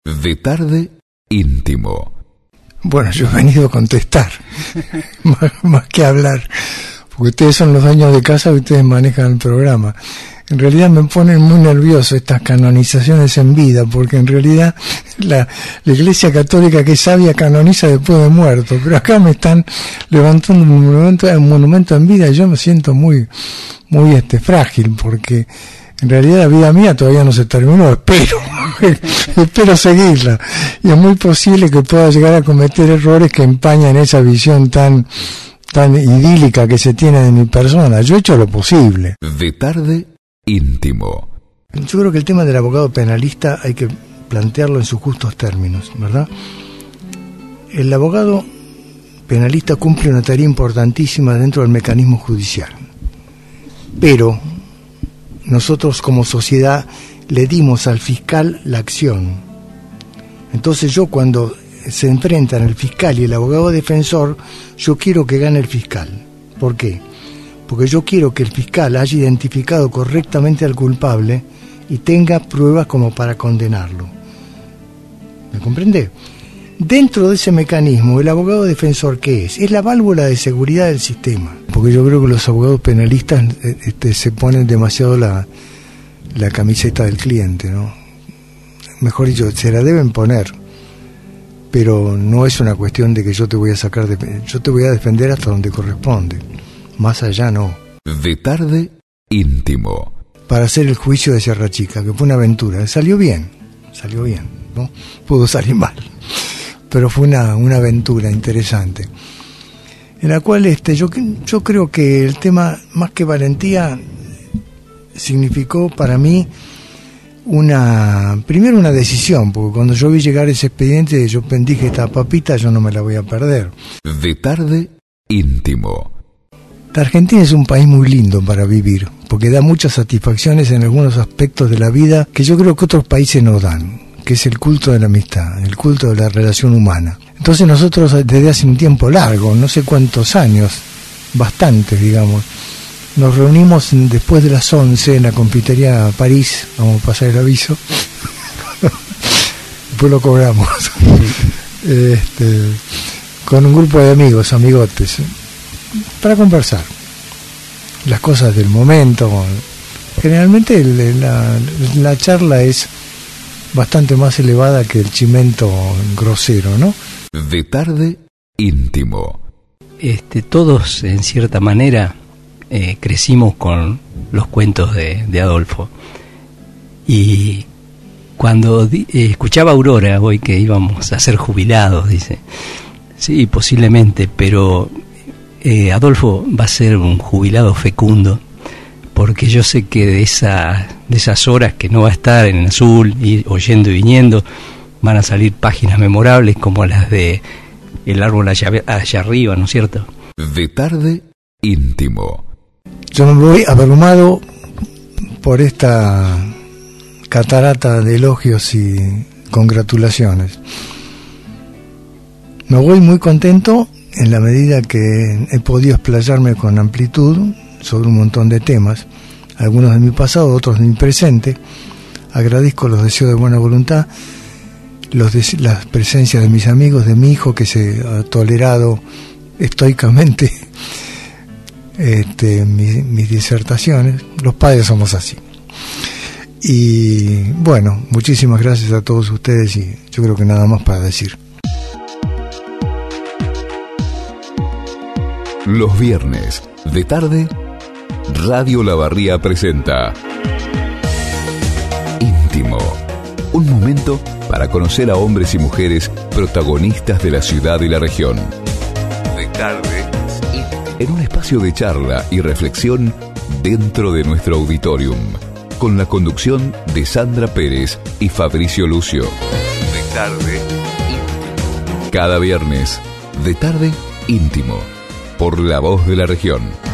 De tarde, íntimo. Bueno, yo he venido a contestar, más que hablar, porque ustedes son los dueños de casa y ustedes manejan el programa. En realidad me ponen muy nervioso estas canonizaciones en vida, porque en realidad la Iglesia Católica, que es sabia, canoniza después de muerto, pero acá me están levantando un monumento en vida y yo me siento muy frágil, porque en realidad la vida mía todavía no se terminó, espero seguirla, y es muy posible que pueda llegar a cometer errores que empañan esa visión tan idílica que se tiene de mi persona. Yo he hecho lo posible. De tarde, íntimo. Yo creo que el tema del abogado penalista hay que plantearlo en sus justos términos, ¿verdad? El abogado penalista cumple una tarea importantísima dentro del mecanismo judicial, pero nosotros como sociedad le dimos al fiscal la acción. Entonces yo, cuando se enfrentan el fiscal y el abogado defensor, yo quiero que gane el fiscal. ¿Por qué? Porque yo quiero que el fiscal haya identificado correctamente al culpable y tenga pruebas como para condenarlo. ¿Me comprende? Dentro de ese mecanismo, el abogado defensor, ¿qué es? Es la válvula de seguridad del sistema. Porque yo creo que los abogados penalistas se ponen demasiado la camiseta del cliente, ¿no? Mejor dicho, se la deben poner, pero no es una cuestión de que yo te voy a sacar yo te voy a defender hasta donde corresponde. Más allá no. De tarde, íntimo. Para hacer el juicio de Sierra Chica, que fue una aventura, salió bien, ¿no? Pudo salir mal, pero fue una aventura interesante, en la cual yo creo que el tema, más que valentía, significó para mí primero una decisión, porque cuando yo vi llegar ese expediente, yo dije, esta papita yo no me la voy a perder. De tarde, íntimo. La Argentina es un país muy lindo para vivir, porque da muchas satisfacciones en algunos aspectos de la vida que yo creo que otros países no dan, que es el culto de la amistad, el culto de la relación humana. Entonces nosotros desde hace un tiempo largo, no sé cuántos años, bastantes digamos, nos reunimos después de las 11 en la confitería París, vamos a pasar el aviso, después lo cobramos, con un grupo de amigotes, para conversar las cosas del momento. Generalmente la charla es bastante más elevada que el chimento grosero, ¿no? De tarde, íntimo. Todos, en cierta manera, crecimos con los cuentos de Adolfo. Y cuando escuchaba a Aurora hoy que íbamos a ser jubilados, dice, sí, posiblemente, pero Adolfo va a ser un jubilado fecundo, porque yo sé que de esas horas que no va a estar en azul, oyendo y viniendo, van a salir páginas memorables como las de El árbol allá arriba, ¿no es cierto? De tarde, íntimo. Yo me voy abrumado por esta catarata de elogios y congratulaciones. Me voy muy contento en la medida que he podido explayarme con amplitud sobre un montón de temas, algunos de mi pasado, otros de mi presente. Agradezco los deseos de buena voluntad, las presencias de mis amigos, de mi hijo, que se ha tolerado estoicamente mis disertaciones. Los padres somos así. Y bueno, muchísimas gracias a todos ustedes, y yo creo que nada más para decir. Los viernes, de tarde, Radio La Barría presenta Íntimo. Un momento para conocer a hombres y mujeres protagonistas de la ciudad y la región. De tarde, en un espacio de charla y reflexión dentro de nuestro auditorium, con la conducción de Sandra Pérez y Fabricio Lucio. De tarde, íntimo. Cada viernes, de tarde, íntimo. Por La Voz de la Región.